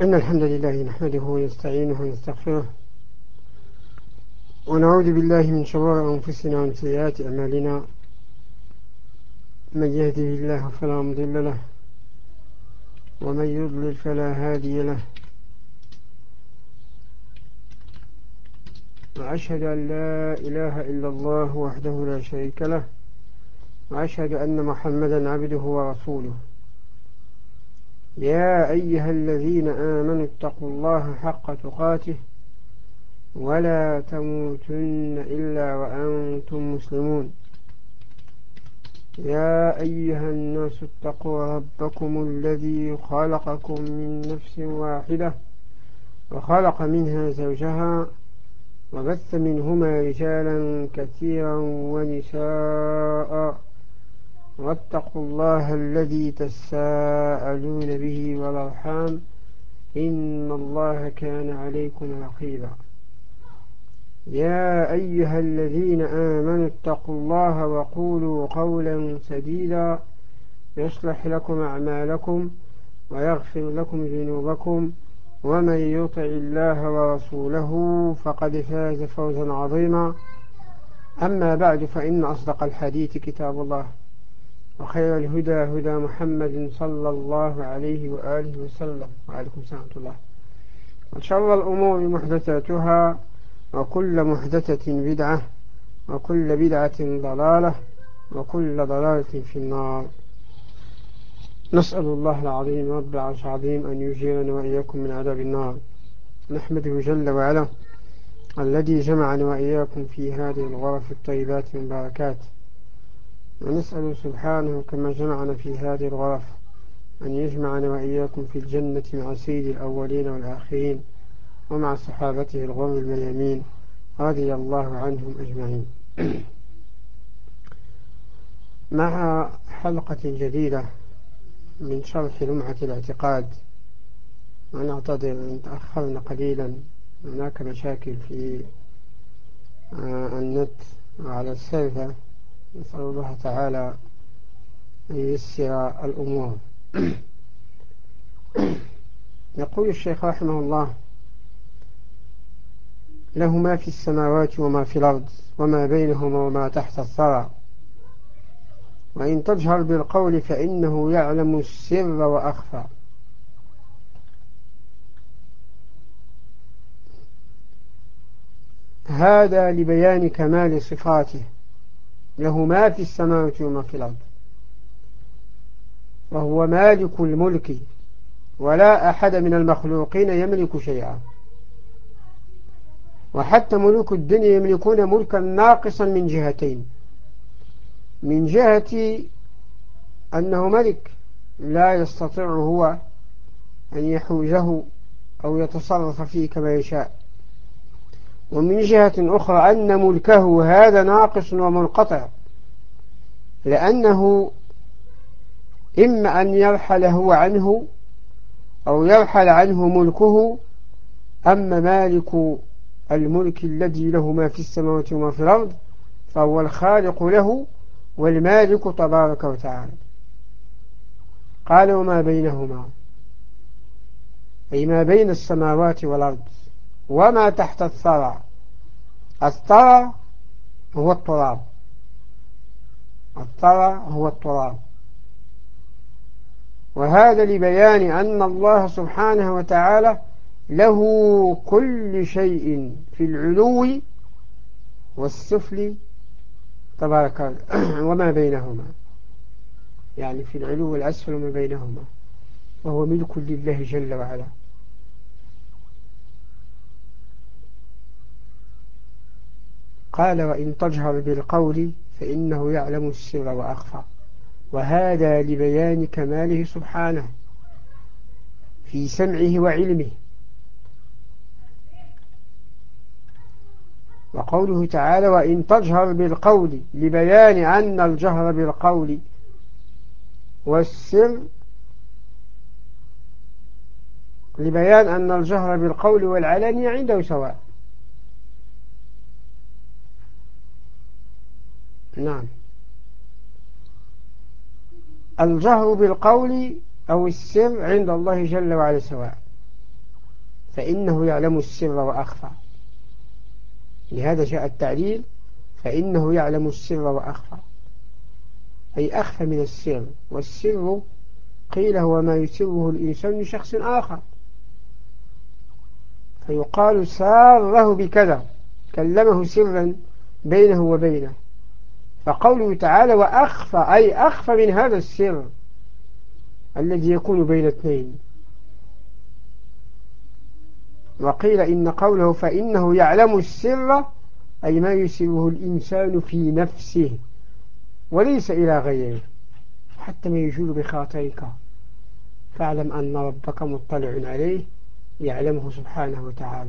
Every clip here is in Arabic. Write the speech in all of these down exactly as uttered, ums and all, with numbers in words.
إن الحمد لله نحمده ونستعينه ونستغفره ونعوذ بالله من شرور أنفسنا ومن سيئات أعمالنا. من يهده الله فلا مضل له ومن يضلل فلا هادي له، وأشهد أن لا إله إلا الله وحده لا شريك له، وأشهد أن محمدا عبده ورسوله. يا أيها الذين آمنوا اتقوا الله حق تقاته ولا تموتن إلا وأنتم مسلمون. يا أيها الناس اتقوا ربكم الذي خلقكم من نفس واحدة وخلق منها زوجها وبث منهما رجالا كثيرا ونساء، واتقوا الله الذي تساءلون به والأرحام إن الله كان عليكم رقيبا. يا أيها الذين آمنوا اتقوا الله وقولوا قولا سديدا يصلح لكم أعمالكم ويغفر لكم ذنوبكم، ومن يطع الله ورسوله فقد فاز فوزا عظيما. أما بعد، فإن أصدق الحديث كتاب الله، وخير الهدى هدى محمد صلى الله عليه وآله وسلم، وعليكم السلام ورحمة الله. وشر الأمور محدثاتها، وكل محدثة بدعة، وكل بدعة ضلالة، وكل ضلالة في النار. نسأل الله العظيم رب العرش العظيم أن يجيرنا وإياكم من عذاب النار. نحمده جل وعلا الذي جمعنا وإياكم في هذه الغرف الطيبات المباركات، ونسأل سبحانه كما جمعنا في هذه الغرف أن يجمعنا وإياكم في الجنة مع سيد الأولين والآخرين ومع صحابته الغر الميامين رضي الله عنهم أجمعين. مع حلقة جديدة من شرح لمعة الاعتقاد، ونعتذر أن تأخرنا قليلا، هناك مشاكل في النت وعلى السيرفر، نسأل الله تعالى أن ييسر الأمور. يقول الشيخ رحمه الله: له ما في السماوات وما في الأرض وما بينهما وما تحت الثرى، وإن تجهر بالقول فإنه يعلم السر وأخفى. هذا لبيان كمال صفاته، له ما في السماوات وما في الأرض، وهو مالك الملك، ولا أحد من المخلوقين يملك شيئا، وحتى ملوك الدنيا يملكون ملكا ناقصا من جهتين: من جهة أنه ملك لا يستطيع هو أن يحوزه أو يتصرف فيه كما يشاء، ومن جهة أخرى أن ملكه هذا ناقص ومنقطع، لأنه إما أن يرحل هو عنه أو يرحل عنه ملكه. أما مالك الملك الذي له ما في السماوات وما في الأرض فهو الخالق له والمالك تبارك وتعالى. قال: وما بينهما، أي ما بين السماوات والأرض، وما تحت الثرى. الثرى هو التراب، الثرى هو التراب. وهذا لبيان أن الله سبحانه وتعالى له كل شيء في العلو والسفل تبارك وما بينهما، يعني في العلو والأسفل وما بينهما، وهو ملك لله جل وعلا. قال: وإن تجهر بالقول فإنه يعلم السر وأخفى. وهذا لبيان كماله سبحانه في سمعه وعلمه. وقوله تعالى: وإن تجهر بالقول، لبيان أن الجهر بالقول والسر لبيان أن الجهر بالقول والعلانية عنده سواء. نعم، الجهر بالقول أو السر عند الله جل وعلا سواء. فإنه يعلم السر وأخفى. لهذا جاء التعليل فإنه يعلم السر وأخفى، أي أخفى من السر. والسر قيل هو ما يسره الإنسان لشخص آخر، فيقال ساره بكذا، كلمه سرا بينه وبينه. فقوله تعالى وأخفى أي أخفى من هذا السر الذي يكون بين اثنين. وقيل إن قوله فإنه يعلم السر أي ما يسره الإنسان في نفسه وليس إلى غيره، حتى ما يجول بخاطرك فاعلم أن ربك مطلع عليه يعلمه سبحانه وتعالى.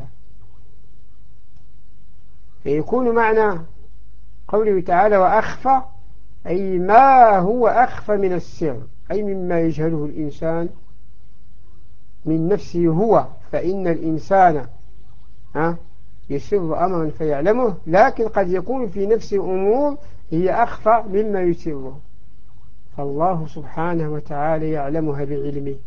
فيكون معنى قوله تعالى وأخفى أي ما هو أخفى من السر، أي مما يجهله الإنسان من نفسه هو. فإن الإنسان يسر أمرا فيعلمه، لكن قد يكون في نفسه أمور هي أخفى مما يسره، فالله سبحانه وتعالى يعلمها بعلمه.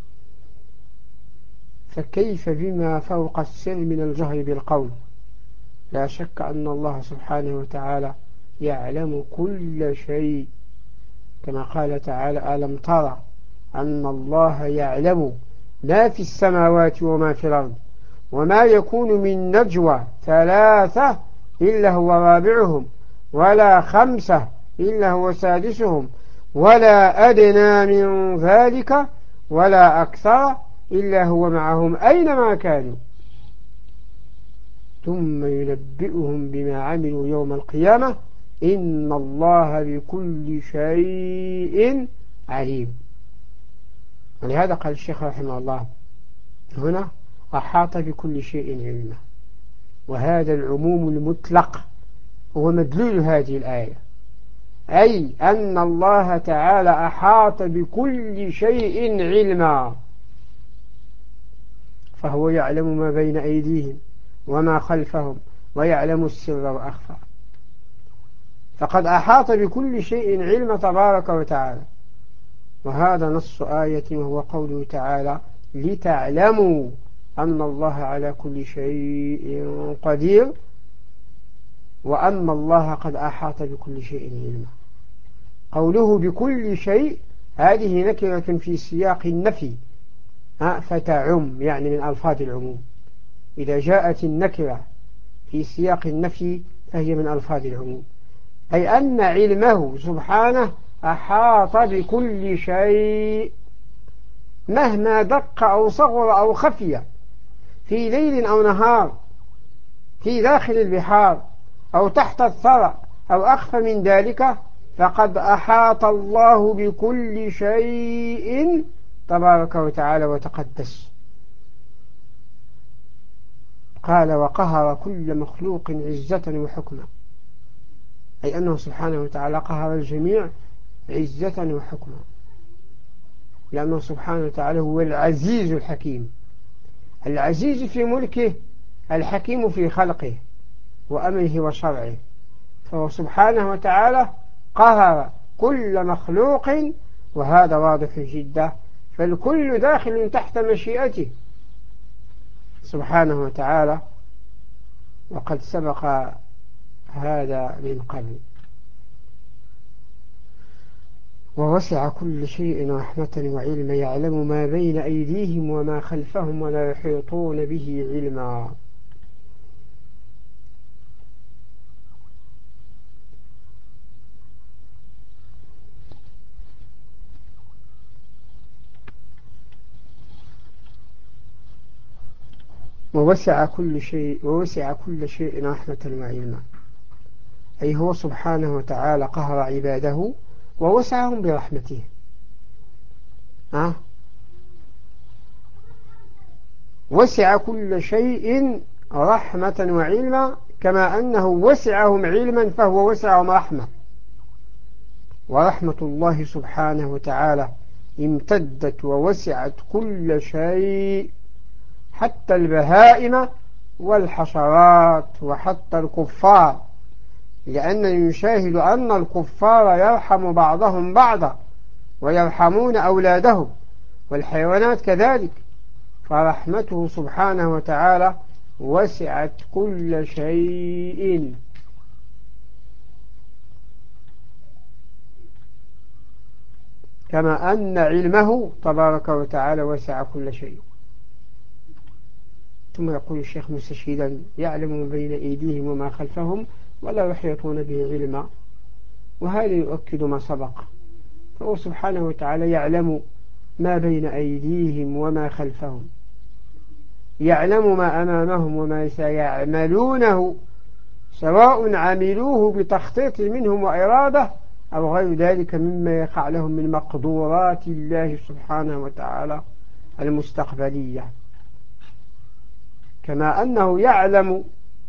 فكيف بما فوق السر من الجهر بالقول؟ لا شك أن الله سبحانه وتعالى يعلم كل شيء، كما قال تعالى ألم ترى أن الله يعلم ما في السماوات وما في الأرض وما يكون من نجوى ثلاثة إلا هو رابعهم ولا خمسة إلا هو سادسهم ولا أدنى من ذلك ولا أكثر إلا هو معهم أينما كانوا ثم ينبئهم بما عملوا يوم القيامة إن الله بكل شيء عليم. ولهذا قال الشيخ رحمه الله هنا أحاط بكل شيء علما، وهذا العموم المطلق هو مدلول هذه الآية، أي أن الله تعالى أحاط بكل شيء علما، فهو يعلم ما بين أيديهم وما خلفهم ويعلم السر وأخفى. فقد أحاط بكل شيء علم تبارك وتعالى. وهذا نص آية وهو قوله تعالى لتعلموا أن الله على كل شيء قدير وأن الله قد أحاط بكل شيء علما. قوله بكل شيء هذه نكرة في سياق النفي فتعم، يعني من ألفاظ العموم. إذا جاءت النكرة في سياق النفي فهي من ألفاظ العموم، أي أن علمه سبحانه أحاط بكل شيء مهما دق أو صغر أو خفي في ليل أو نهار، في داخل البحار أو تحت الثرى أو أخفى من ذلك، فقد أحاط الله بكل شيء تبارك وتعالى وتقدس. قال وقهر كل مخلوق عزة وحكمة، أي أنه سبحانه وتعالى قهر الجميع عزة وحكمة، لأنه سبحانه وتعالى هو العزيز الحكيم، العزيز في ملكه الحكيم في خلقه وأمره وشرعه. فهو سبحانه وتعالى قهر كل مخلوق، وهذا واضح جدا، فالكل داخل تحت مشيئته سبحانه وتعالى، وقد سبق هذا من قبل. ووسع كل شيء رحمة وعلما يعلم ما بين أيديهم وما خلفهم ولا يحيطون به علما. ووسع كل شيء ووسع كل شيء رحمة وعلما، أي هو سبحانه وتعالى قهر عباده ووسعهم برحمته. أه؟ وسع كل شيء رحمة وعلما كما أنه وسعهم علما فهو وسعهم رحمة. ورحمة الله سبحانه وتعالى امتدت ووسعت كل شيء، حتى البهائم والحشرات وحتى الكفار، لأننا نشاهد أن الكفار يرحم بعضهم بعضا ويرحمون أولادهم، والحيوانات كذلك، فرحمته سبحانه وتعالى وسعت كل شيء، كما أن علمه تبارك وتعالى وسع كل شيء. ثم يقول الشيخ مستشهدا: يعلم ما بين أيديهم وما خلفهم ولا يحيطون به علما. وهذا يؤكد ما سبق، فهو سبحانه وتعالى يعلم ما بين أيديهم وما خلفهم، يعلم ما أمامهم وما سيعملونه، سواء عملوه بتخطيط منهم وإرادة أو غير ذلك مما يقع لهم من مقدورات الله سبحانه وتعالى المستقبلية. كما أنه يعلم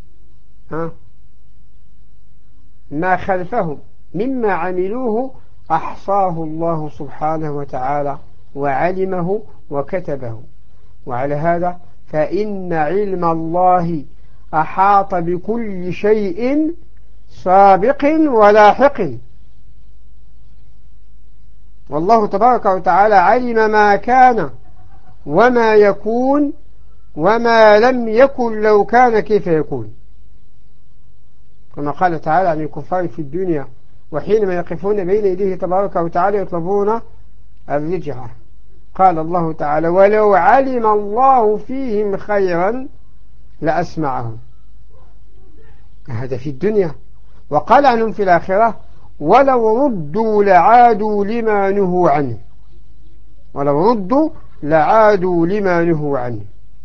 ما خلفهم مما عملوه أحصاه الله سبحانه وتعالى وعلمه وكتبه. وعلى هذا فإن علم الله أحاط بكل شيء سابق ولاحق، والله تبارك وتعالى علم ما كان وما يكون وما لم يكن لو كان كيف يكون، كما قال تعالى عن الكفار في الدنيا وحينما يقفون بين يديه تبارك وتعالى يطلبون الرجعة، قال الله تعالى: ولو علم الله فيهم خيرا لأسمعهم. هذا في الدنيا. وقال عنهم في الآخرة: ولو ردوا لعادوا لما نهوا عنه، ولو ردوا لعادوا لما نهوا عنه.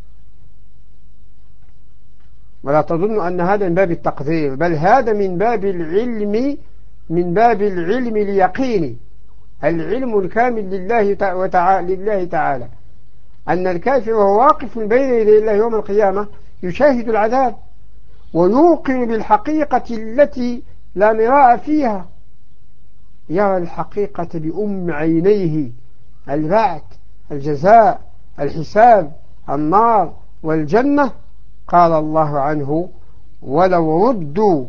ولا تظن أن هذا من باب التقدير، بل هذا من باب العلم، من باب العلم اليقيني، العلم الكامل لله وتعالى لله تعالى، أن الكافر وهو واقف بين يدي الله يوم القيامة يشاهد العذاب ويوقن بالحقيقة التي لا مراء فيها، يرى الحقيقة بأم عينيه، البعث، الجزاء، الحساب، النار والجنة. قال الله عنه: ولو ردوا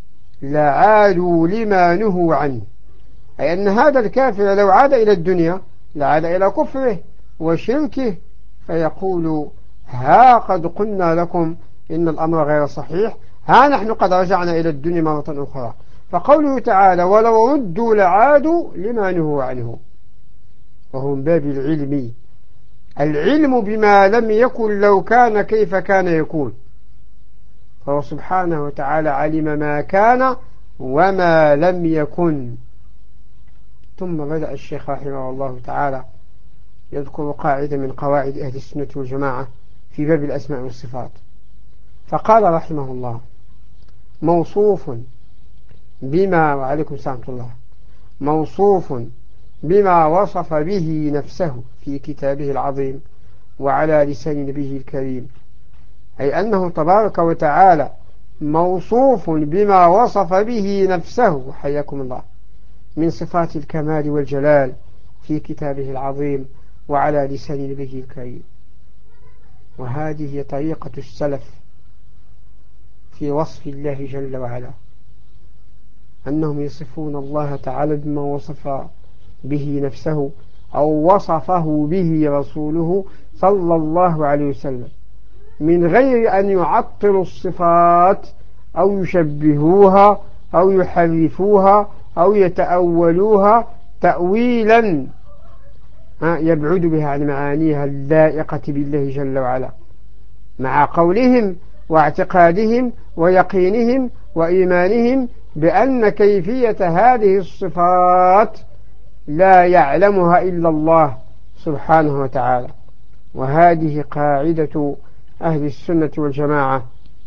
لعادوا لما نهوا عنه، أي أن هذا الكافر لو عاد إلى الدنيا لعاد إلى كفره وشركه، فيقول: ها قد قلنا لكم إن الأمر غير صحيح، ها نحن قد رجعنا إلى الدنيا مرة أخرى. فقوله تعالى: ولو ردوا لعادوا لما نهوا عنه، وهو من باب العلم، العلم بما لم يكن لو كان كيف كان يكون، فهو سبحانه وتعالى علم ما كان وما لم يكن. ثم بدأ الشيخ رحمه الله تعالى يذكر قاعدة من قواعد أهل السنة والجماعة في باب الأسماء والصفات، فقال رحمه الله: موصوف بما وعليكم السلام الله موصوف بما وصف به نفسه في كتابه العظيم وعلى لسان نبيه الكريم، أي أنه تبارك وتعالى موصوف بما وصف به نفسه حياكم الله من صفات الكمال والجلال في كتابه العظيم وعلى لسان نبيه الكريم. وهذه هي طريقة السلف في وصف الله جل وعلا، أنهم يصفون الله تعالى بما وصف به نفسه أو وصفه به رسوله صلى الله عليه وسلم، من غير أن يعطلوا الصفات أو يشبهوها أو يحرفوها أو يتأولوها تأويلا يبعد بها عن معانيها اللائقة بالله جل وعلا، مع قولهم واعتقادهم ويقينهم وإيمانهم بأن كيفية هذه الصفات لا يعلمها إلا الله سبحانه وتعالى. وهذه قاعدة أهل السنة والجماعة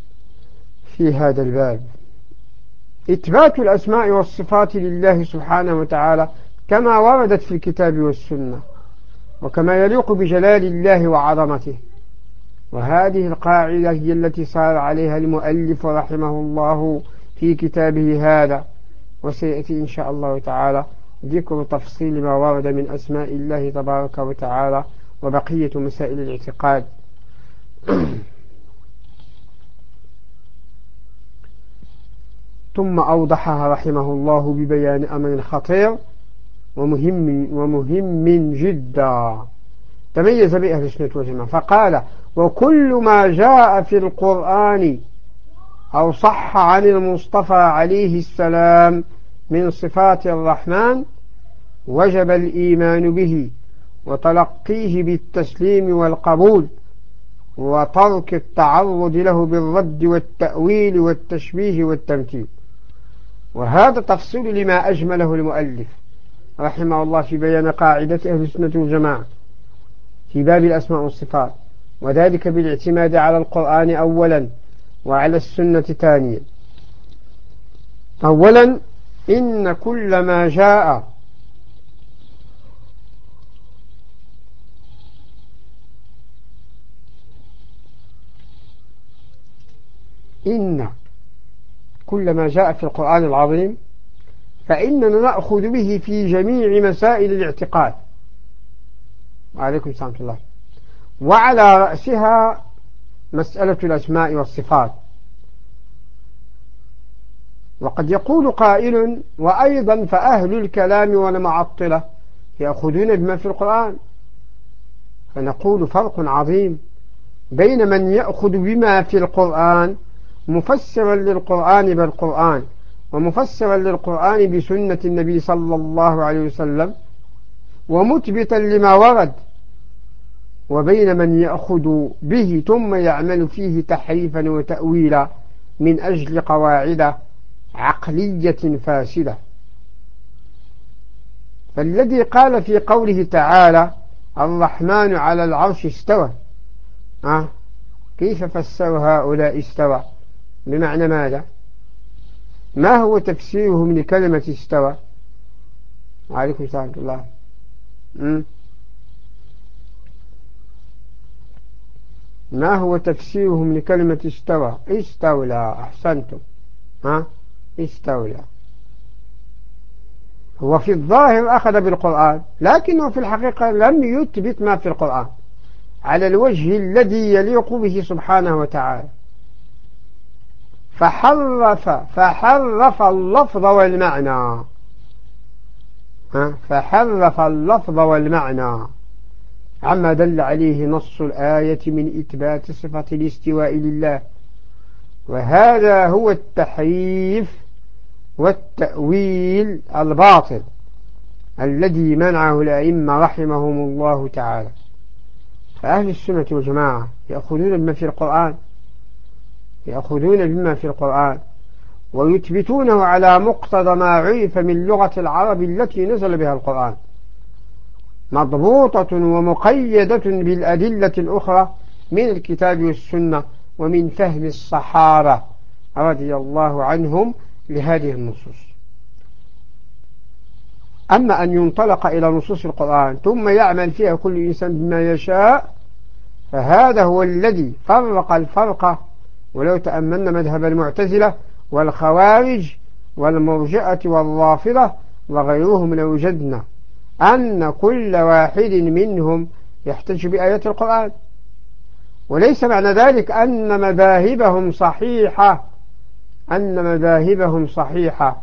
في هذا الباب، إثبات الأسماء والصفات لله سبحانه وتعالى كما وردت في الكتاب والسنة وكما يليق بجلال الله وعظمته. وهذه القاعدة هي التي صار عليها المؤلف رحمه الله في كتابه هذا، وسيأتي إن شاء الله تعالى ذكر تفصيل ما ورد من أسماء الله تبارك وتعالى وبقية مسائل الاعتقاد. ثم أوضحها رحمه الله ببيان أمر خطير ومهم, ومهم جدا، تميز به أهل السنة والجماعة، فقال وكل ما جاء في القرآن أو صح عن المصطفى عليه السلام من صفات الرحمن وجب الإيمان به وتلقيه بالتسليم والقبول وترك التعرض له بالرد والتأويل والتشبيه والتمثيل. وهذا تفصيل لما أجمله المؤلف رحمه الله في بيان قاعدة أهل السنة والجماعة في باب الأسماء والصفات، وذلك بالاعتماد على القرآن أولا وعلى السنة ثانيا. أولا إن كل ما جاء إن كل ما جاء في القرآن العظيم فإننا نأخذ به في جميع مسائل الاعتقاد. وعليكم السلام ورحمة الله. وعلى رأسها مسألة الأسماء والصفات. وقد يقول قائل وأيضا فأهل الكلام والمعطلة يأخذون بما في القرآن، فنقول فرق عظيم بين من يأخذ بما في القرآن مفسرا للقرآن بالقرآن ومفسرا للقرآن بسنة النبي صلى الله عليه وسلم ومثبتا لما ورد، وبين من يأخذ به ثم يعمل فيه تحريفا وتأويلا من أجل قواعد عقلية فاسدة. فالذي قال في قوله تعالى الرحمن على العرش استوى، أه؟ كيف فسر هؤلاء استوى؟ بمعنى ماذا؟ ما هو تفسيرهم لكلمة استوى؟ وعليكم السلام ورحمة الله. م? ما هو تفسيرهم لكلمة استوى؟ استولى. أحسنتم. ها؟ استولى. هو في الظاهر أخذ بالقرآن، لكنه في الحقيقة لم يثبت ما في القرآن على الوجه الذي يليق به سبحانه وتعالى، فحرف فحرف اللفظ والمعنى. ها؟ فحرف اللفظ والمعنى عما دل عليه نص الآية من إثبات صفة الاستواء لله، وهذا هو التحريف والتأويل الباطل الذي منعه الأئمة رحمهم الله تعالى. فأهل السنة والجماعة يأخذون بما في القرآن يأخذون بما في القرآن ويثبتونه على مقتضى ما عرف من لغة العرب التي نزل بها القرآن، مضبوطة ومقيدة بالأدلة الأخرى من الكتاب والسنة ومن فهم الصحابة رضي الله عنهم لهذه النصوص. أما أن ينطلق إلى نصوص القرآن ثم يعمل فيها كل إنسان بما يشاء، فهذا هو الذي فرق الفرق. ولو تأملنا مذهب المعتزلة والخوارج والمرجئة والرافضة وغيرهم لوجدنا أن كل واحد منهم يحتج بآيات القرآن، وليس معنى ذلك أن مذاهبهم صحيحة أن مذاهبهم صحيحة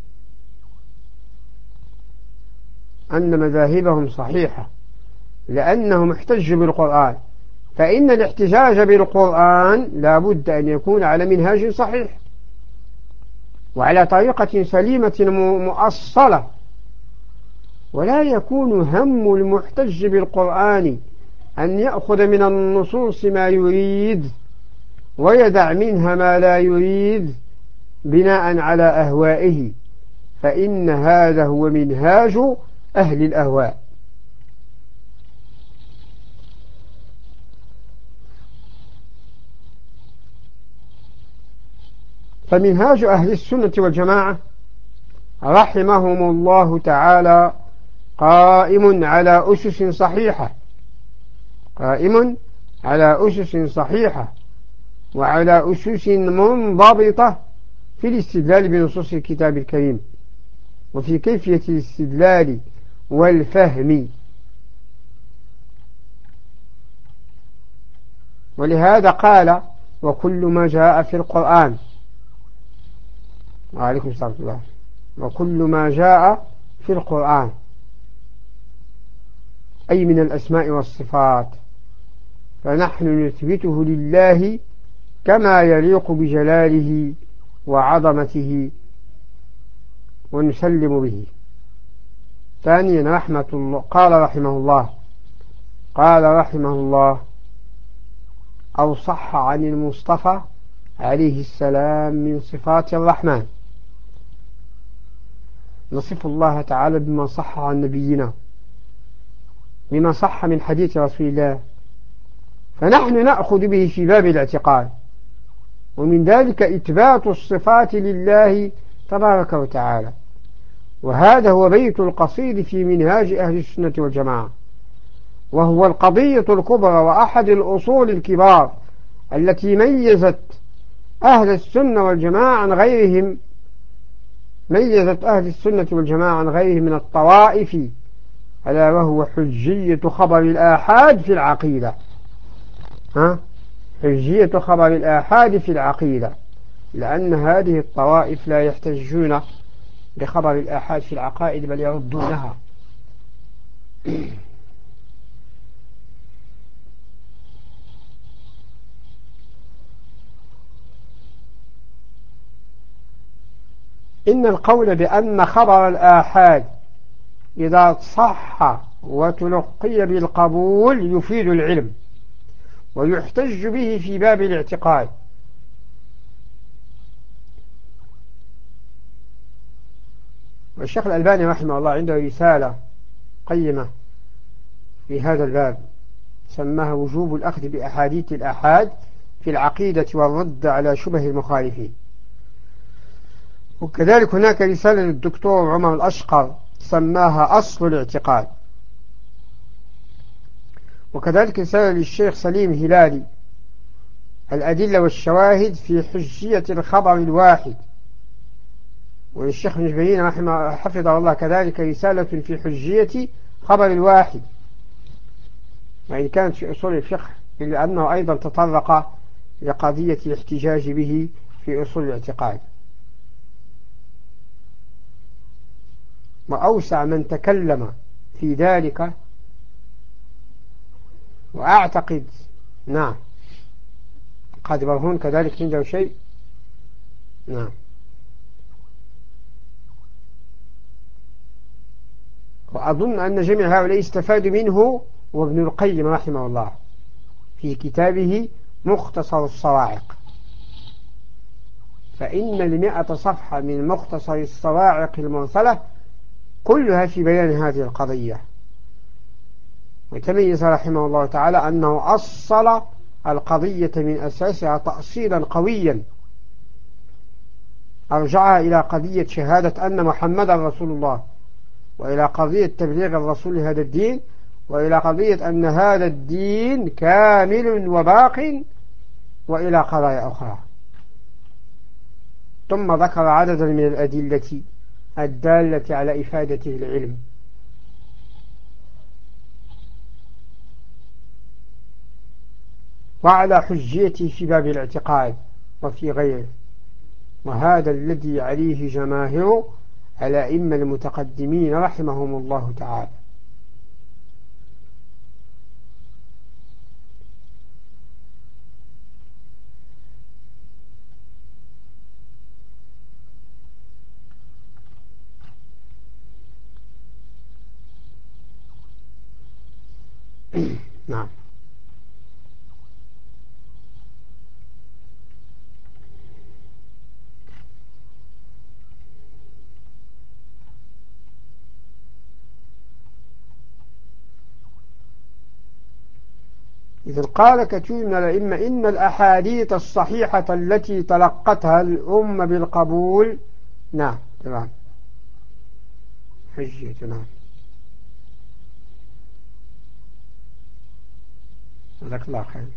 أن مذاهبهم صحيحة لأنهم احتجوا بالقرآن، فإن الاحتجاج بالقرآن لا بد أن يكون على منهاج صحيح وعلى طريقة سليمة مؤصلة، ولا يكون هم المحتج بالقرآن أن يأخذ من النصوص ما يريد ويدع منها ما لا يريد بناء على أهوائه، فإن هذا هو منهاج أهل الأهواء. فمنهاج أهل السنة والجماعة رحمهم الله تعالى قائم على أسس صحيحة قائم على أسس صحيحة وعلى أسس منضبطة في الاستدلال بنصوص الكتاب الكريم وفي كيفية الاستدلال والفهم. ولهذا قال وكل ما جاء في القرآن وعليكم السلام الله وكل ما جاء في القرآن أي من الأسماء والصفات، فنحن نثبته لله كما يليق بجلاله وعظمته ونسلم به. ثانيا رحمة الله، قال رحمه الله قال رحمه الله أو صح عن المصطفى عليه السلام من صفات الرحمن. نصف الله تعالى بما صح عن نبينا، بما صح من حديث رسول الله، فنحن نأخذ به في باب الاعتقاد، ومن ذلك إثبات الصفات لله تبارك وتعالى. وهذا هو بيت القصيد في منهاج أهل السنة والجماعة، وهو القضية الكبرى وأحد الأصول الكبار التي ميزت أهل السنة والجماعة عن غيرهم ميزت أهل السنة والجماعة عن غيرهم من الطوائف، ألا وهو حجية خبر الآحاد في العقيدة. ها؟ حجية خبر الآحاد في العقيدة، لأن هذه الطوائف لا يحتجون بخبر الآحاد في العقائد بل يردونها. إن القول بأن خبر الآحاد إذا صح وتلقي بالقبول يفيد العلم ويحتج به في باب الاعتقاد. والشيخ الألباني رحمه الله عنده رسالة قيمة في هذا الباب سماها وجوب الأخذ بأحاديث الآحاد في العقيدة والرد على شبه المخالفين. وكذلك هناك رسالة للدكتور عمر الأشقر سماها أصل الاعتقاد. وكذلك رسالة للشيخ سليم هلالي الأدلة والشواهد في حجية الخبر الواحد. وللشيخ نجبيين رحمه حفظه الله كذلك رسالة في حجية خبر الواحد، وإن كانت في أصول الفقه إلا أنه أيضا تطرق لقضية الاحتجاج به في أصول الاعتقاد. وأوسع من تكلم في ذلك، وأعتقد نعم قد برهون كذلك عنده شيء. نعم. وأظن أن جميع هؤلاء استفادوا منه وابن القيم رحمه الله في كتابه مختصر الصواعق، فإن المئة صفحة من مختصر الصواعق المرسلة كلها في بيان هذه القضية. وتميز رحمه الله تعالى أنه أصل القضية من أساسها تأصيلا قويا أرجعها إلى قضية شهادة أن محمدا رسول الله، وإلى قضية تبليغ الرسول هذا الدين، وإلى قضية أن هذا الدين كامل وباق، وإلى قضايا أخرى. ثم ذكر عددا من الأدلة الدالة على إفادته العلم. وعلى حجيته في باب الاعتقاد وفي غيره، وهذا الذي عليه جماهير الأئمة المتقدمين رحمهم الله تعالى. نعم. إذ قال كثير من الأئمة إن الأحاديث الصحيحة التي تلقتها الأمة بالقبول. نعم تمام حجية. نعم جزاك الله خير.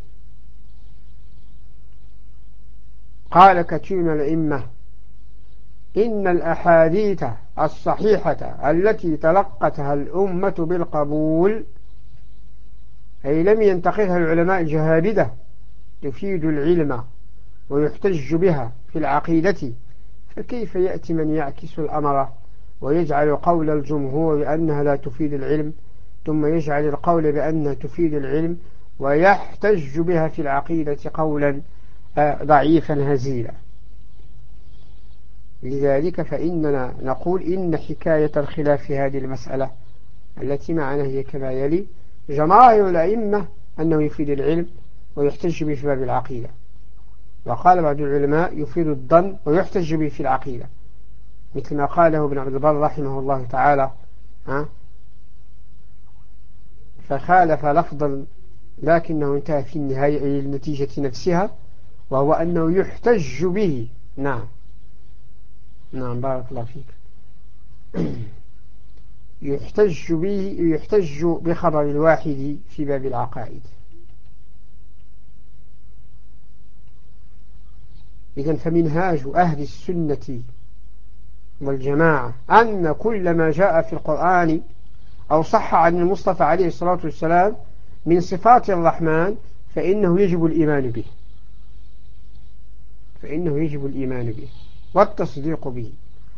قال كثير من الأئمة إن الأحاديث الصحيحة التي تلقتها الأمة بالقبول، أي لم ينتقدها العلماء الجهابدة، تفيد العلم ويحتج بها في العقيدة، فكيف يأتي من يعكس الأمر ويجعل قول الجمهور أنها لا تفيد العلم ثم يجعل القول بأنها تفيد العلم ويحتج بها في العقيدة قولا ضعيفا هزيلا. لذلك فإننا نقول إن حكاية الخلاف في هذه المسألة التي معنا هي كما يلي: جماهير الأئمة أنه يفيد العلم ويحتج به في باب العقيدة، وقال بعض العلماء يفيد الظن ويحتج به في العقيدة، مثل ما قاله ابن عبد البر رحمه الله تعالى، ها فخالف لفظا لكنه انتهى في النهاية إلى النتيجة نفسها، وهو أنه يحتج به. نعم نعم بارك الله فيك. يحتج به يحتج بخبر الواحد في باب العقائد. إذن فمنهاج أهل السنة والجماعة أن كل ما جاء في القرآن أو صح عن المصطفى عليه الصلاة والسلام من صفات الرحمن فإنه يجب الإيمان به فإنه يجب الإيمان به والتصديق به،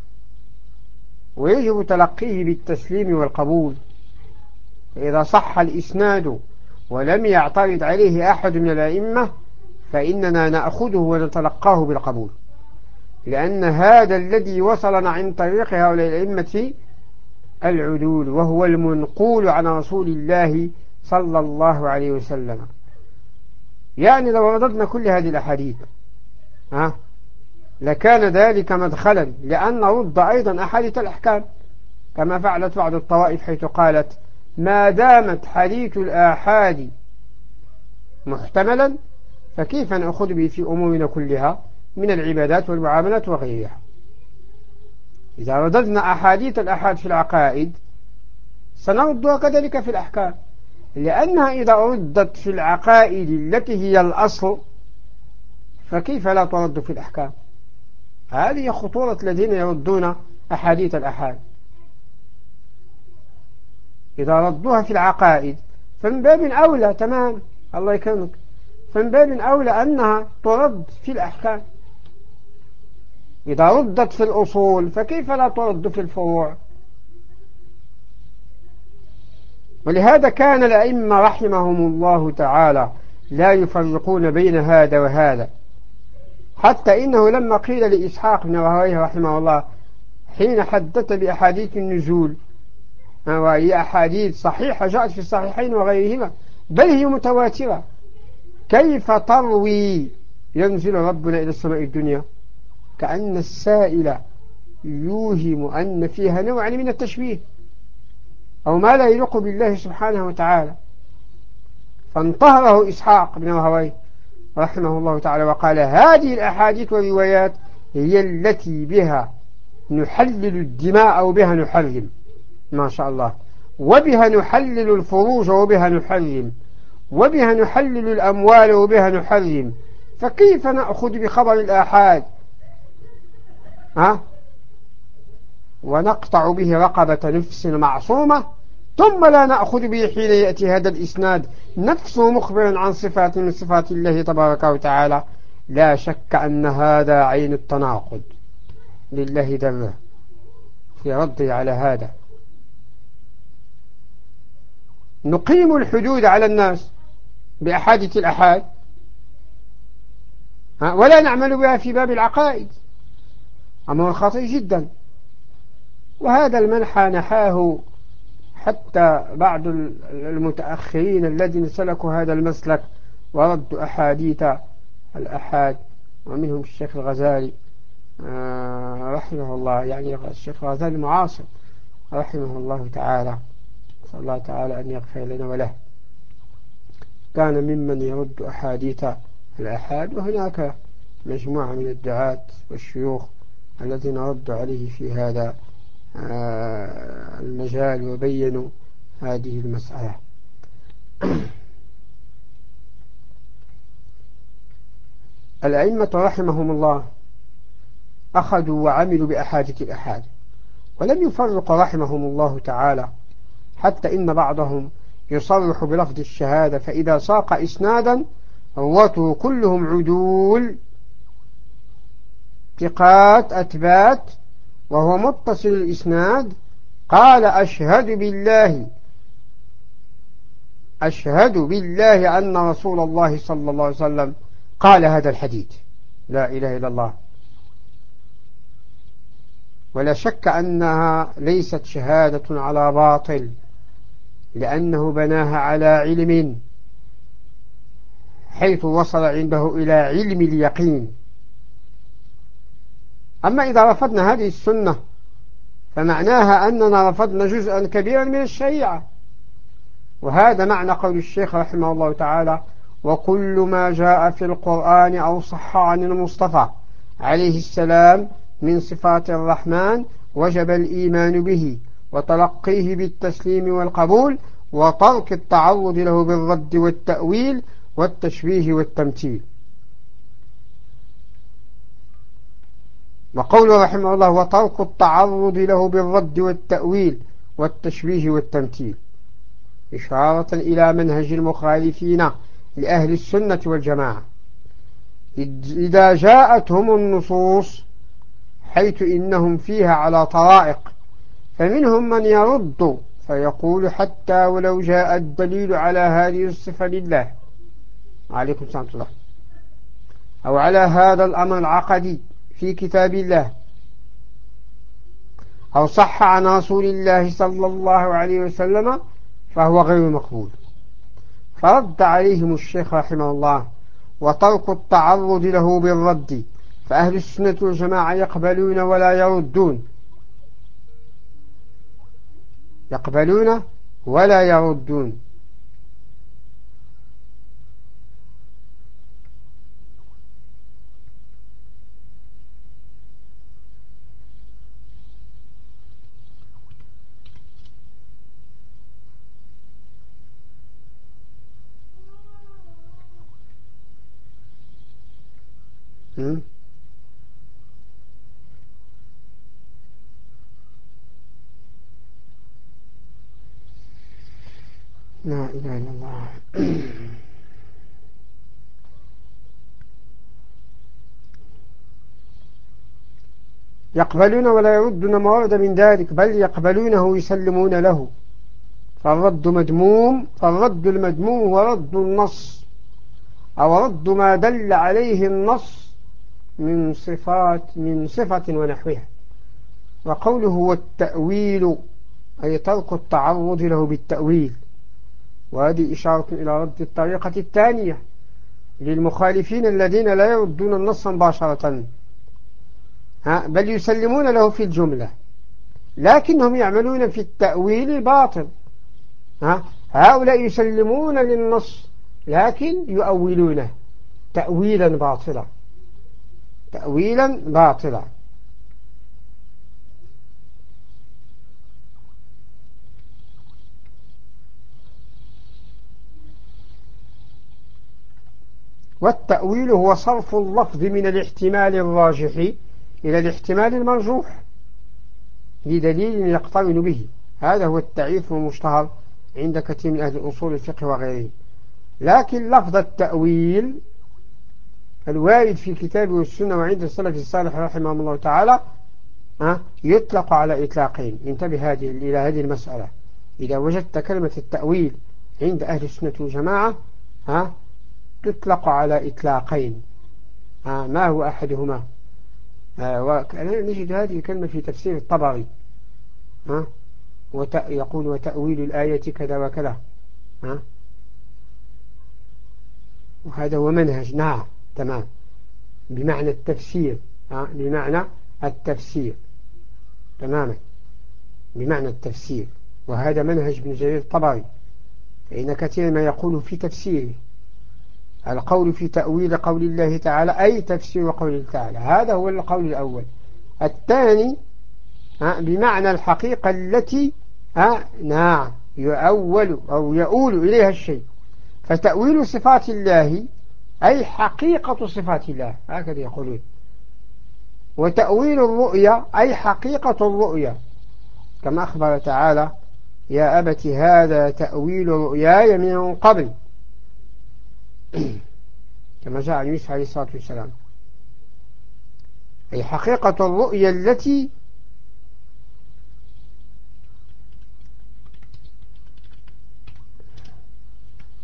ويجب تلقيه بالتسليم والقبول. فإذا صح الإسناد ولم يعترض عليه أحد من الأئمة فإننا نأخذه ونتلقاه بالقبول، لأن هذا الذي وصلنا عن طريق هؤلاء الأئمة العدول، وهو المنقول عن رسول الله صلى الله عليه وسلم. يعني لو رددنا كل هذه الأحاديث ها لكان ذلك مدخلا لأن نرد أيضا أحاديث الأحكام، كما فعلت بعض الطوائف حيث قالت: ما دامت حديث الآحاد محتملا فكيف نأخذ به في أمورنا كلها من العبادات والمعاملات وغيرها. إذا رددنا أحاديث الآحاد في العقائد سنردها كذلك في الأحكام، لأنها إذا ردت في العقائد التي هي الأصل فكيف لا ترد في الأحكام؟ هذه خطورة الذين يردون أحاديث الآحاد. إذا ردوها في العقائد فمن باب أولى، تمام الله يكرمك، فمن باب أولى أنها ترد في الأحكام. إذا ردت في الأصول فكيف لا ترد في الفروع؟ ولهذا كان الأئمة رحمهم الله تعالى لا يفرقون بين هذا وهذا، حتى إنه لما قيل لإسحاق بن راهويه رحمه الله حين حدث بأحاديث النزول، وهي أحاديث صحيحة جاءت في الصحيحين وغيرهما بل هي متواترة، كيف تروي ينزل ربنا إلى السماء الدنيا؟ كأن السائل يوهم أن فيها نوع من التشبيه أو ما لا يليق بالله سبحانه وتعالى. فانتهره إسحاق بن راهويه رحمه الله تعالى وقال: هذه الأحاديث والروايات هي التي بها نحلل الدماء أو بها نحرم، ما شاء الله، وبها نحلل الفروج وبها نحرم، وبها نحلل الأموال وبها نحرم، فكيف نأخذ بخبر الآحاد ها ونقطع به رقبة نفس معصومة ثم لا نأخذ به حين يأتي هذا الإسناد نفسه مخبرا عن صفات من صفات الله تبارك وتعالى؟ لا شك أن هذا عين التناقض لله دره في رده على هذا. نقيم الحدود على الناس بأحاديث الأحاد ولا نعمل بها في باب العقائد، أمر خطير جدا. وهذا المنحى نحاه حتى بعض المتأخرين الذين سلكوا هذا المسلك وردوا أحاديث الأحاد، ومنهم الشيخ الغزالي رحمه الله، يعني الشيخ الغزالي المعاصر رحمه الله تعالى، صلى الله تعالى أن يغفر لنا وله، كان ممن يرد أحاديث الأحاد. وهناك مجموعة من الدعاة والشيوخ الذين ردوا عليه في هذا المجال وبينوا هذه المسألة. الأئمة رحمهم الله أخذوا وعملوا بأحاديث الأحاد ولم يفرق رحمهم الله تعالى، حتى إن بعضهم يصرح بلفظ الشهادة فإذا ساق إسنادا رواته كلهم عدول ثقات أتبات وهو متصل الإسناد قال: أشهد بالله أشهد بالله أن رسول الله صلى الله عليه وسلم قال هذا الحديث. لا إله إلا الله. ولا شك أنها ليست شهادة على باطل، لأنه بناها على علم، حيث وصل عنده إلى علم اليقين. أما إذا رفضنا هذه السنة فمعناها أننا رفضنا جزءا كبيرا من الشريعة، وهذا معنى قول الشيخ رحمه الله تعالى: وكل ما جاء في القرآن أو صح عن المصطفى عليه السلام من صفات الرحمن وجب الإيمان به وتلقيه بالتسليم والقبول، وترك التعرض له بالرد والتأويل والتشبيه والتمثيل. وقوله رحمه الله: وترك التعرض له بالرد والتأويل والتشبيه والتمثيل، إشارة إلى منهج المخالفين لأهل السنة والجماعة إذا جاءتهم النصوص، حيث إنهم فيها على طرائق، فمنهم من يرد فيقول حتى ولو جاء الدليل على هذه الصفة لله، عليكم السلام الله، أو على هذا الأمر العقدي في كتاب الله، أو صح عن رسول الله صلى الله عليه وسلم، فهو غير مقبول. فرد عليهم الشيخ رحمه الله: وترك التعرض له بالرد، فأهل السنة والجماعة يقبلون ولا يردون، يقبلون ولا يردون. م? لا إله إلا الله. يقبلون ولا يردون ما ورد من ذلك، بل يقبلونه ويسلمون له. فالرد مذموم، فالرد المذموم هو رد النص، أو رد ما دل عليه النص من صفات من صفة ونحوها. وقوله هو التأويل، أي ترك التعرض له بالتأويل، وهذه إشارة إلى رد الطريقة الثانية للمخالفين الذين لا يردون النص مباشرة، بل يسلمون له في الجملة، لكنهم يعملون في التأويل الباطل. هؤلاء يسلمون للنص لكن يؤولونه تأويلا باطلا، تأويلا باطلا. والتأويل هو صرف اللفظ من الاحتمال الراجح إلى الاحتمال المرجوح لدليل يقترن به. هذا هو التعريف المشتهر عند كثير من أهل الأصول الفقه وغيرهم. لكن لفظ التأويل الوارد في الكتاب والسنة وعند السلف الصالح رحمهم الله تعالى يطلق على إطلاقين. انتبه هذه إلى هذه المسألة. إذا وجدت كلمة التأويل عند أهل السنة والجماعة تطلق على إطلاقين. ما هو أحدهما؟ ونجد هذه الكلمة في تفسير الطبري، يقول: وتأويل الآية كذا وكذا. وهذا هو منهج، نعم تمام، بمعنى التفسير، بمعنى التفسير تماما، بمعنى التفسير. وهذا منهج ابن جرير الطبري، فإن كثير ما يقول في تفسيره القول في تأويل قول الله تعالى أي تفسير قول الله تعالى، هذا هو القول الأول. الثاني بمعنى الحقيقة التي نعم يؤول أو يؤول إليها الشيء. فتأويل صفات الله أي حقيقة صفات الله، هكذا يقولون. وتأويل الرؤيا أي حقيقة الرؤيا، كما أخبر تعالى: يا أبت هذا تأويل رؤياي من قبل، كما جاء عن يوسف عليه الصلاة والسلام. أي حقيقة الرؤيا التي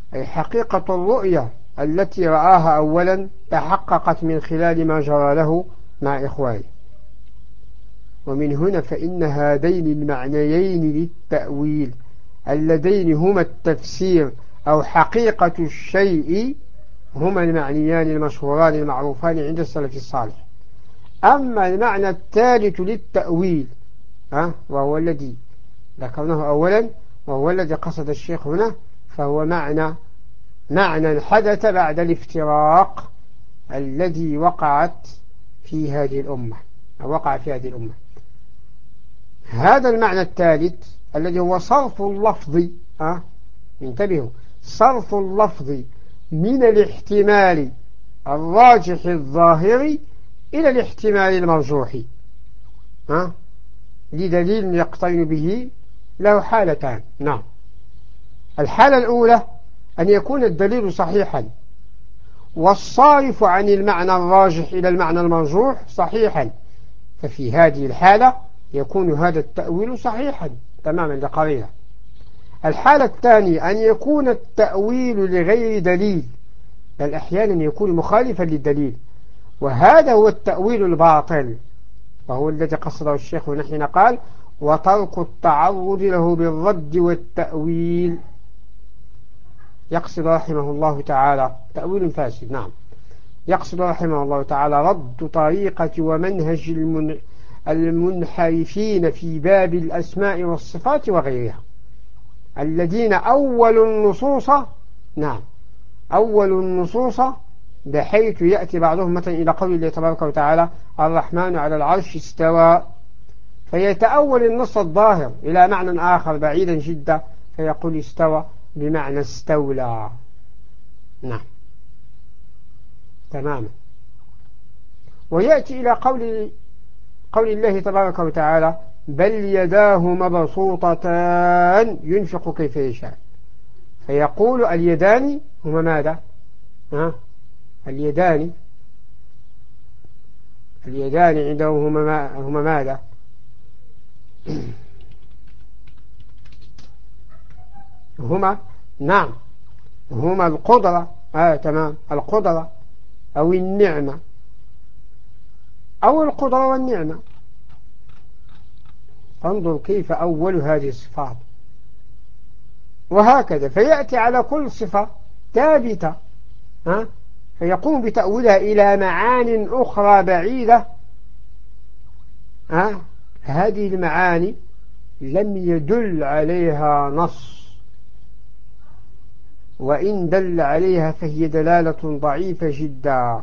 أي حقيقة الرؤية التي رآها أولا تحققت من خلال ما جرى له مع إخوانه. ومن هنا فإن هذين المعنيين للتأويل اللذين هما التفسير أو حقيقة الشيء هما المعنيان المشهوران المعروفان عند السلف الصالح. أما المعنى الثالث للتأويل أه وهو الذي ذكرناه أولا وهو الذي قصد الشيخ هنا، فهو معنى معنى حدث بعد الافتراق الذي وقعت في هذه الأمة أو وقع في هذه الأمة. هذا المعنى الثالث الذي هو صرف اللفظ أه انتبهوا، صرف اللفظ من الاحتمال الراجح الظاهر إلى الاحتمال المرجوح أه لدليل يقترن به له حالتان. نعم، الحالة الأولى أن يكون الدليل صحيحا والصارف عن المعنى الراجح إلى المعنى المرجوح صحيحا، ففي هذه الحالة يكون هذا التأويل صحيحا تماما لقرينة. الحالة الثانية أن يكون التأويل لغير دليل، بل أحيانا يكون مخالفا للدليل، وهذا هو التأويل الباطل، وهو الذي قصده الشيخ نحن قال وترك التعرض له بالرد والتأويل. يقصد رحمه الله تعالى تأويل فاسد. نعم، يقصد رحمه الله تعالى رد طريقة ومنهج المن... المنحرفين في باب الأسماء والصفات وغيرها، الذين أول النصوص نعم أول النصوص بحيث يأتي بعضهم مثلا إلى قول الله تبارك وتعالى الرحمن على العرش استوى، فيتأول النص الظاهر إلى معنى آخر بعيدا جدا فيقول استوى بمعنى استولى. نعم تماما. ويأتي إلى قول قول الله تبارك وتعالى بل يداه مبسوطتان ينفق كيف يشاء، فيقول اليدان هما ماذا؟ ها؟ اليدان اليدان عنده هما, هما ماذا؟ هما نعم هما القدرة آه تمام القدرة أو النعمة أو القدرة والنعمة. فانظر كيف أول هذه الصفات، وهكذا فيأتي على كل صفة ثابتة ها فيقوم بتأويلها إلى معان أخرى بعيدة. ها هذه المعاني لم يدل عليها نص، وإن دل عليها فهي دلالة ضعيفة جدا.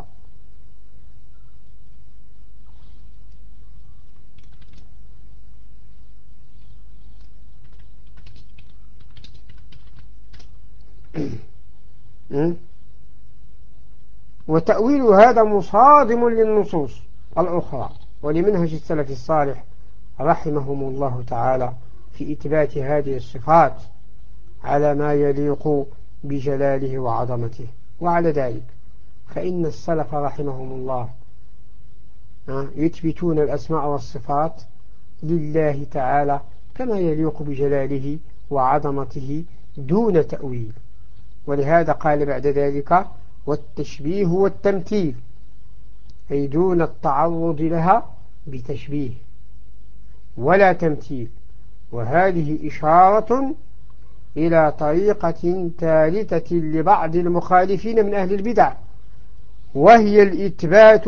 وتأويل هذا مصادم للنصوص الأخرى ولمنهج السلف الصالح رحمهم الله تعالى في إثبات هذه الصفات على ما يليق بجلاله وعظمته. وعلى ذلك فإن السلف رحمهم الله يثبتون الأسماء والصفات لله تعالى كما يليق بجلاله وعظمته دون تأويل. ولهذا قال بعد ذلك والتشبيه والتمثيل، أي دون التعرض لها بتشبيه ولا تمثيل. وهذه إشارة إلى طريقة ثالثة لبعض المخالفين من أهل البدع، وهي الإثبات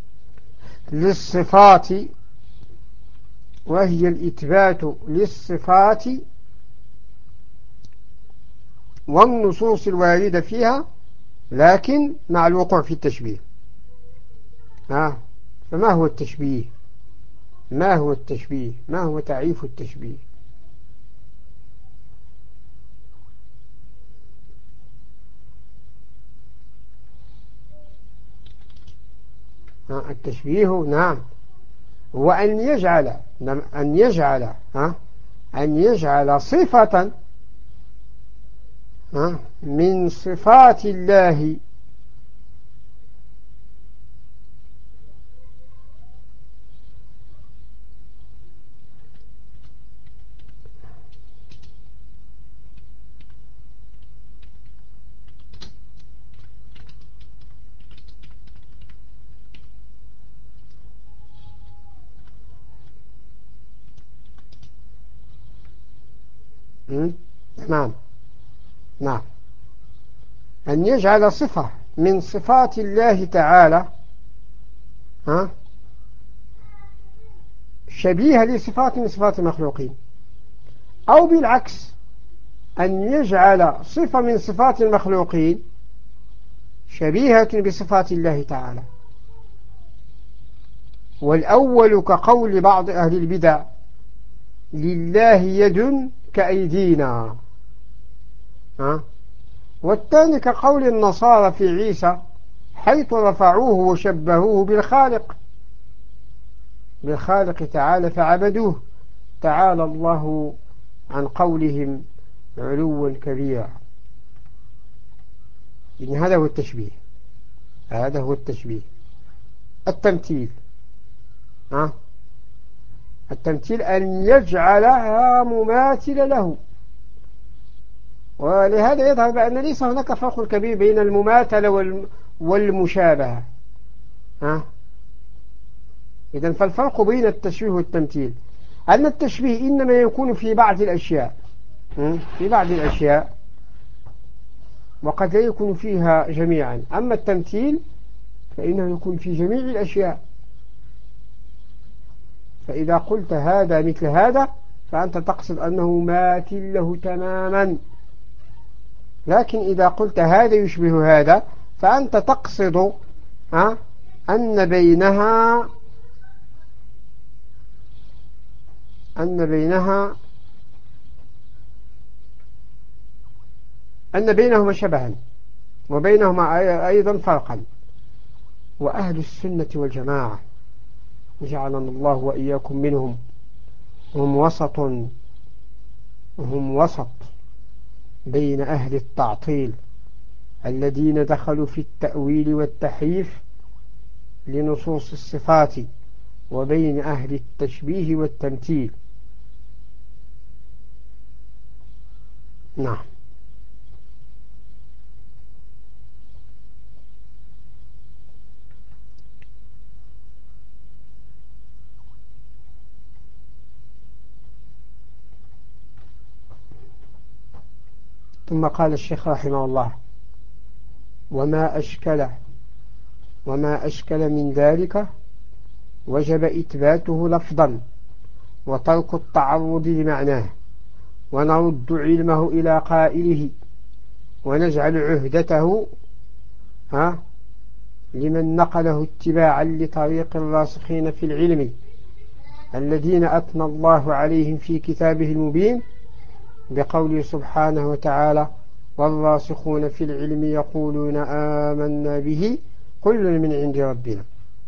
للصفات وهي الإثبات للصفات والنصوص الواردة فيها، لكن مع الوقوع في التشبيه. آه. فما هو التشبيه؟ ما هو التشبيه؟ ما هو تعريف التشبيه؟ آه. التشبيه نعم هو أن يجعل أن يجعل آه. أن يجعل صفة آه. من صفات الله م? نعم نعم أن يجعل صفة من صفات الله تعالى ها شبيهة لصفات من صفات المخلوقين، أو بالعكس أن يجعل صفة من صفات المخلوقين شبيهة بصفات الله تعالى. والأول كقول بعض أهل البدع لله يد كأيدينا، ها؟ والثاني كقول النصارى في عيسى حيث رفعوه وشبهوه بالخالق بالخالق تعالى فعبدوه، تعالى الله عن قولهم علوا كبيرا. إن هذا هو التشبيه، هذا هو التشبيه. التمثيل ها؟ التمثيل أن يجعلها مماثلة له. ولهذا يظهر بأن ليس هناك فرق كبير بين المماثلة والمشابهة. ها؟ إذن فالفرق بين التشبيه والتمثيل أن التشبيه إنما يكون في بعض الأشياء، في بعض الأشياء وقد لا يكون فيها جميعا، أما التمثيل فإنه يكون في جميع الأشياء. فإذا قلت هذا مثل هذا فأنت تقصد أنه ماثل له تماما، لكن إذا قلت هذا يشبه هذا فأنت تقصد ها أن بينها أن بينها أن بينهما شبها وبينهما أيضا فرقا. وأهل السنة والجماعة جعلنا الله وإياكم منهم هم وسط هم وسط بين أهل التعطيل الذين دخلوا في التأويل والتحريف لنصوص الصفات، وبين أهل التشبيه والتمثيل. نعم. ثم قال الشيخ رحمه الله: وما أشكل وما أشكل من ذلك وجب إثباته لفظا وترك التعرض لمعناه، ونرد علمه إلى قائله، ونجعل عهدته ها لمن نقله اتباعا لطريق الراسخين في العلم الذين أثنى الله عليهم في كتابه المبين بقوله سبحانه وتعالى: والراسخون في العلم يقولون آمنا به كل من عند ربنا.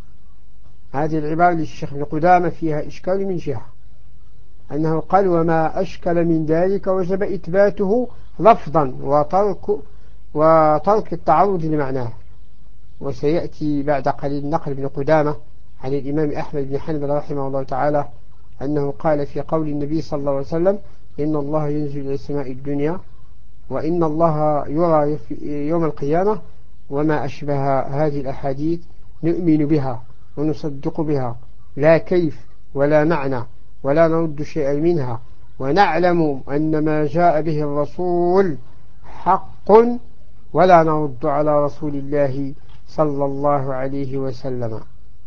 هذه العبارة للشيخ ابن قدامة فيها إشكال من جهة أنه قال: وما أشكل من ذلك وجب إثباته لفظا وترك, وترك التعرض لمعناه. وسيأتي بعد قليل نقل ابن قدامة عن الإمام أحمد بن حنبل رحمه الله تعالى أنه قال في قول النبي صلى الله عليه وسلم: إن الله ينزل إلى السماء الدنيا وإن الله يرى يوم القيامة، وما أشبه هذه الأحاديث نؤمن بها ونصدق بها لا كيف ولا معنى ولا نرد شيئا منها، ونعلم أن ما جاء به الرسول حق ولا نرد على رسول الله صلى الله عليه وسلم.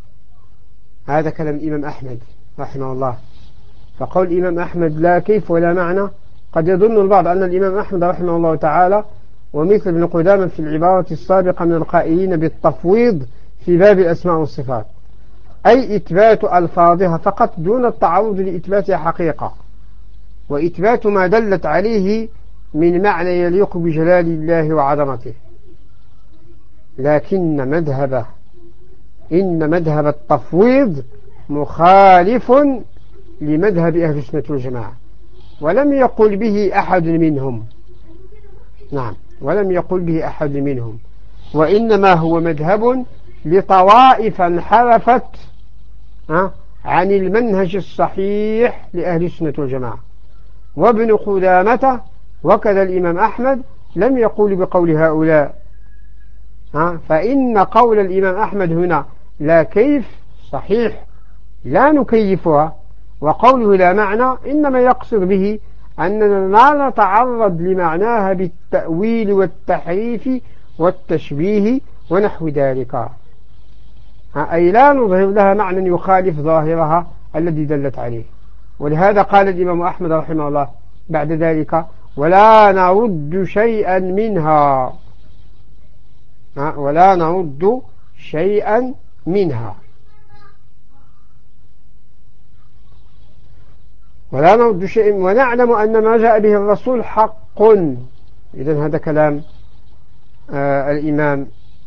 هذا كلام الإمام أحمد رحمه الله. فقول الإمام أحمد لا كيف ولا معنى قد يظن البعض أن الإمام أحمد رحمه الله تعالى ومثل ابن قدامة في العبارة السابقة من القائلين بالتفويض في باب الأسماء والصفات، أي إثبات ألفاظها فقط دون التعرض لإثباتها حقيقة، وإثبات ما دلت عليه من معنى يليق بجلال الله وعظمته. لكن مذهبه إن مذهب التفويض مخالف لمذهب أهل السنة والجماعة، ولم يقل به أحد منهم. نعم، ولم يقل به أحد منهم، وإنما هو مذهب لطوائف انحرفت عن المنهج الصحيح لأهل السنة والجماعة. وابن قدامة وكذا الإمام أحمد لم يقول بقول هؤلاء، فإن قول الإمام أحمد هنا لا كيف صحيح لا نكيفها، وقوله لا معنى إنما يقصد به أننا لا نتعرض لمعناها بالتأويل والتحريف والتشبيه ونحو ذلك، أي لا نظهر لها معنى يخالف ظاهرها الذي دلت عليه. ولهذا قال الإمام أحمد رحمه الله بعد ذلك: ولا نرد شيئا منها، ولا نرد شيئا منها ولا نرد شيئا ونعلم أن ما جاء به الرسول حق. إذن هذا كلام آه الإمام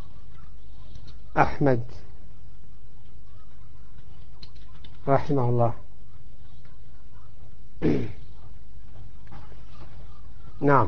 أحمد رحمه الله. نعم.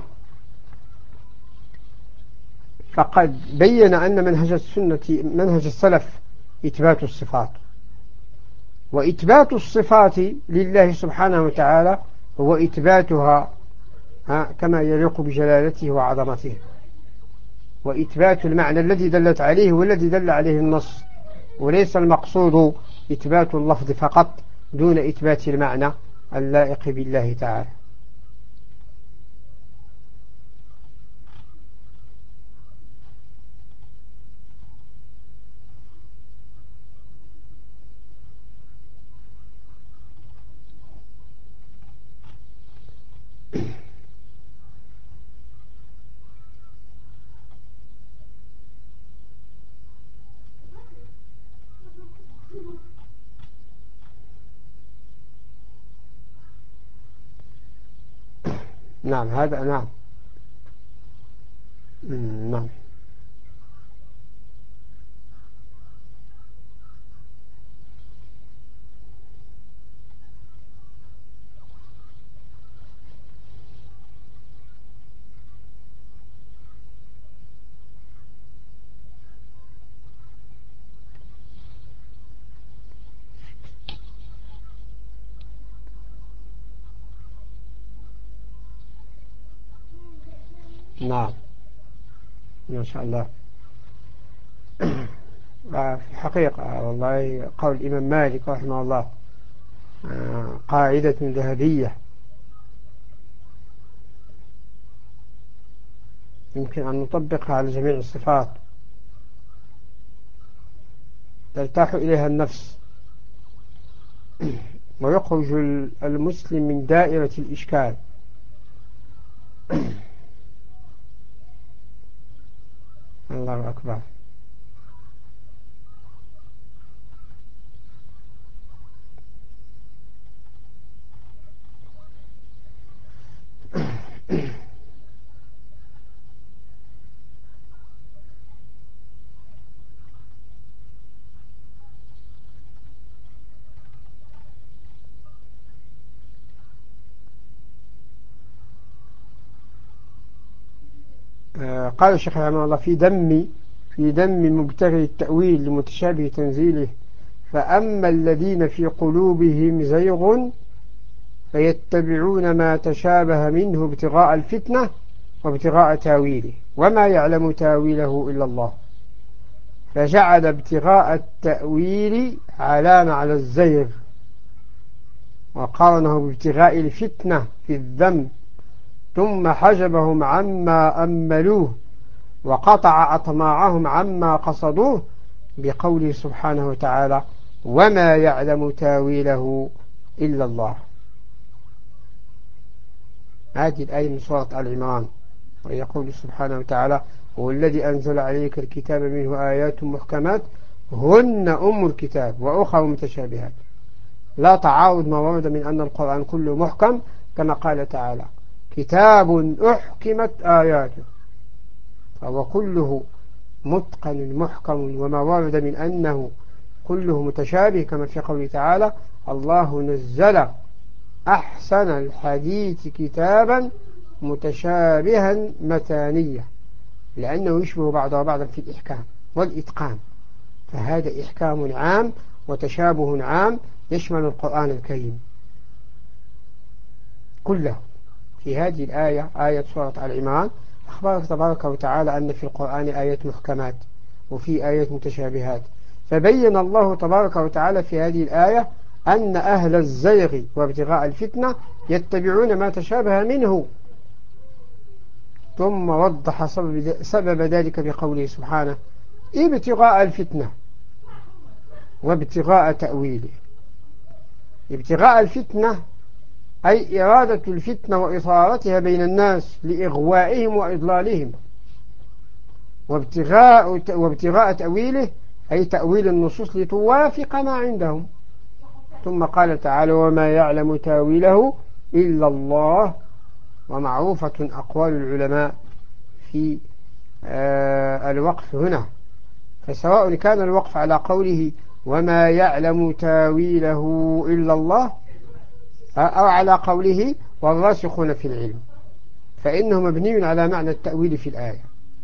فقد بين أن منهج السنة منهج السلف إثبات الصفات، وإثبات الصفات لله سبحانه وتعالى هو إثباتها كما يليق بجلالته وعظمته، وإثبات المعنى الذي دلت عليه والذي دل عليه النص، وليس المقصود إثبات اللفظ فقط دون إثبات المعنى اللائق بالله تعالى. نعم هذا نعم نعم نعم ما شاء الله. في الحقيقة والله قول الإمام مالك رحمه الله قاعدة ذهبية يمكن أن نطبقها على جميع الصفات ترتاح إليها النفس ويخرج المسلم من دائرة الإشكال. الله أكبر. قال الشيخ رحمه الله في ذم في ذم مبتغي التأويل لمتشابه تنزيله: فأما الذين في قلوبهم زيغ فيتبعون ما تشابه منه ابتغاء الفتنة وابتغاء تاويله وما يعلم تاويله إلا الله، فجعل ابتغاء التأويل علامة على الزيغ وقارنه بابتغاء الفتنة في الذم، ثم حجبهم عما أملوه وقطع أطماعهم عما قصدوه بقوله سبحانه وتعالى: وما يعلم تاويله إلا الله. هذه الآية من سورة آل عمران، ويقول سبحانه وتعالى: هو الذي أنزل عليك الكتاب منه آيات محكمات هن أم الكتاب وأخر متشابهات. لا تعارض ما ورد من أن القرآن كله محكم، كما قال تعالى: كتاب أحكمت آياته، فهو كله متقن محكم، وما ورد من أنه كله متشابه كما في قوله تعالى: الله نزل أحسن الحديث كتابا متشابها مثانية، لأنه يشبه بعضه بعضا في الإحكام والإتقان، فهذا إحكام عام وتشابه عام يشمل القرآن الكريم كله. في هذه الآية آية سورة آل عمران أخبرك تبارك وتعالى أن في القرآن آيات محكمات وفي آيات متشابهات، فبين الله تبارك وتعالى في هذه الآية أن أهل الزيغ وابتغاء الفتنة يتبعون ما تشابه منه، ثم وضح سبب ذلك بقوله سبحانه ابتغاء الفتنة وابتغاء تأويله. ابتغاء الفتنة أي إرادة الفتنة وإثارتها بين الناس لإغوائهم وإضلالهم، وابتغاء, وابتغاء تأويله أي تأويل النصوص لتوافق ما عندهم. ثم قال تعالى وما يعلم تاويله إلا الله. ومعروفة أقوال العلماء في آه الوقف هنا، فسواء كان الوقف على قوله وما يعلم تاويله إلا الله أو على قوله والراسخون في العلم، فإنه مبني على معنى التأويل في الآية.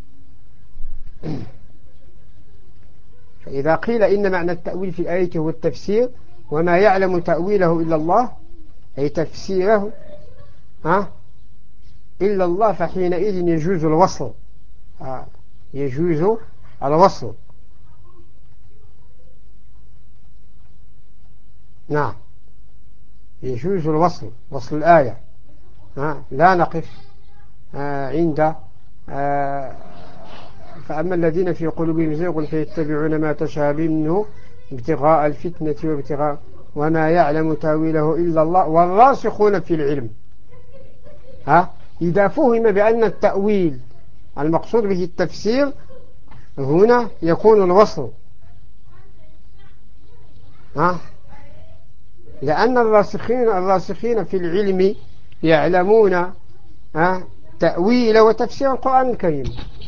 فإذا قيل إن معنى التأويل في الآية هو التفسير وما يعلم تأويله إلا الله أي تفسيره ها إلا الله، فحينئذ يجوز الوصل، آه يجوز الوصل. نعم يجوز الوصل، وصل الآية. آه لا نقف آه عند آه فأما الذين في قلوبهم زيغ فيتبعون ما تشابه منه ابتغاء الفتنة وابتغاء وما يعلم تاويله إلا الله والراسخون في العلم. ها إذا فهم بأن التأويل المقصود به التفسير هنا يكون الوصل، ها لأن الراسخين الراسخين في العلم يعلمون ها تأويل وتفسير القرآن الكريم،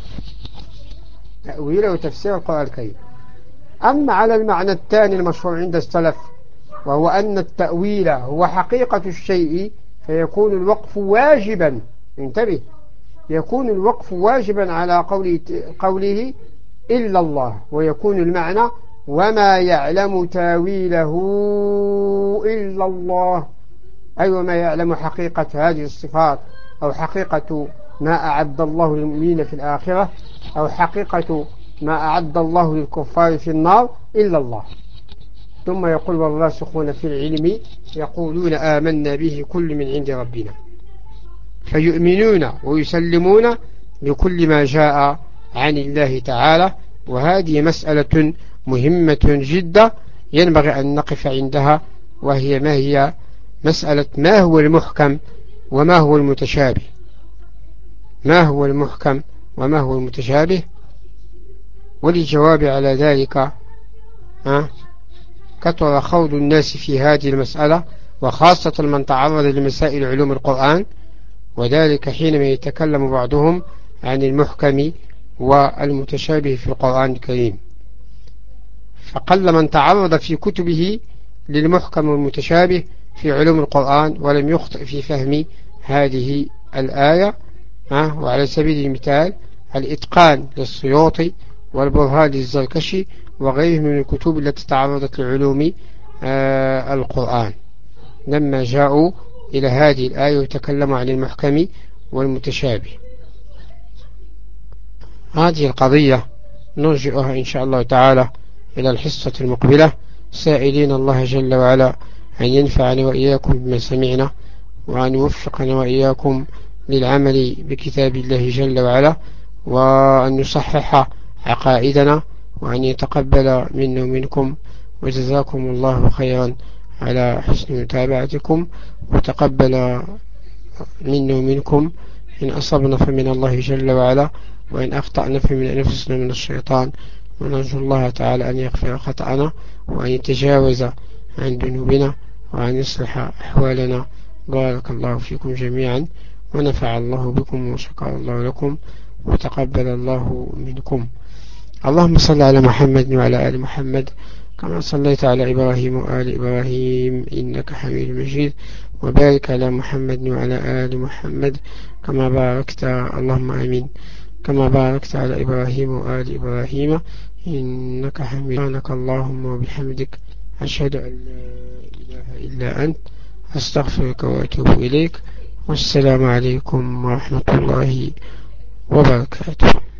تأويل وتفسير القرآن الكريم. أما على المعنى الثاني المشهور عند السلف وهو أن التأويل هو حقيقة الشيء، فيكون الوقف واجبا، انتبه، يكون الوقف واجبا على قوله, قوله إلا الله، ويكون المعنى وما يعلم تاويله إلا الله، أي وما يعلم حقيقة هذه الصفات أو حقيقة ما أعد الله للمؤمنين في الآخرة أو حقيقة ما أعد الله للكفار في النار إلا الله. ثم يقول والراسخون في العلم يقولون آمنا به كل من عند ربنا، فيؤمنون ويسلمون بكل ما جاء عن الله تعالى. وهذه مسألة مهمة جدا ينبغي أن نقف عندها، وهي ما هي مسألة ما هو المحكم وما هو المتشابه. ما هو المحكم وما هو المتشابه؟ وللجواب على ذلك ها كثر خوض الناس في هذه المسألة، وخاصة من تعرض لمسائل علوم القرآن، وذلك حينما يتكلم بعضهم عن المحكم والمتشابه في القرآن الكريم. فقل من تعرض في كتبه للمحكم والمتشابه في علوم القرآن ولم يخطئ في فهم هذه الآية. وعلى سبيل المثال الإتقان للسيوطي والبرهان للزركشي وغيرهم من الكتب التي تعرضت لعلوم آه القرآن لما جاءوا إلى هذه الآية وتكلموا عن المحكم والمتشابه. هذه القضية نرجئها إن شاء الله تعالى إلى الحصة المقبلة، سائلين الله جل وعلا أن ينفعنا وإياكم بما سمعنا، وأن يوفقنا وإياكم للعمل بكتاب الله جل وعلا، وأن يصحح عقائدنا، وأن يتقبل منا ومنكم. وجزاكم الله خيرا على حسن متابعتكم، وتقبل منا ومنكم. إن أصبنا فمن الله جل وعلا، وإن أخطأنا فمن أنفسنا من الشيطان. ونرجو الله تعالى أن يغفر خطأنا وأن يتجاوز عن ذنوبنا وأن يصلح أحوالنا. بارك الله فيكم جميعا، ونفع الله بكم، وشكر الله لكم، وتقبل الله منكم. اللهم صل على محمد وعلى آل محمد كما صليت على إبراهيم وآل إبراهيم إنك حميد مجيد، وبارك على محمد وعلى آل محمد كما باركت اللهم آمين كما باركت على إبراهيم وآل إبراهيم إنك حميد. سبحانك اللهم وبحمدك أشهد أن لا إله إلا أنت أستغفرك وأتوب إليك. والسلام عليكم ورحمة الله وبركاته.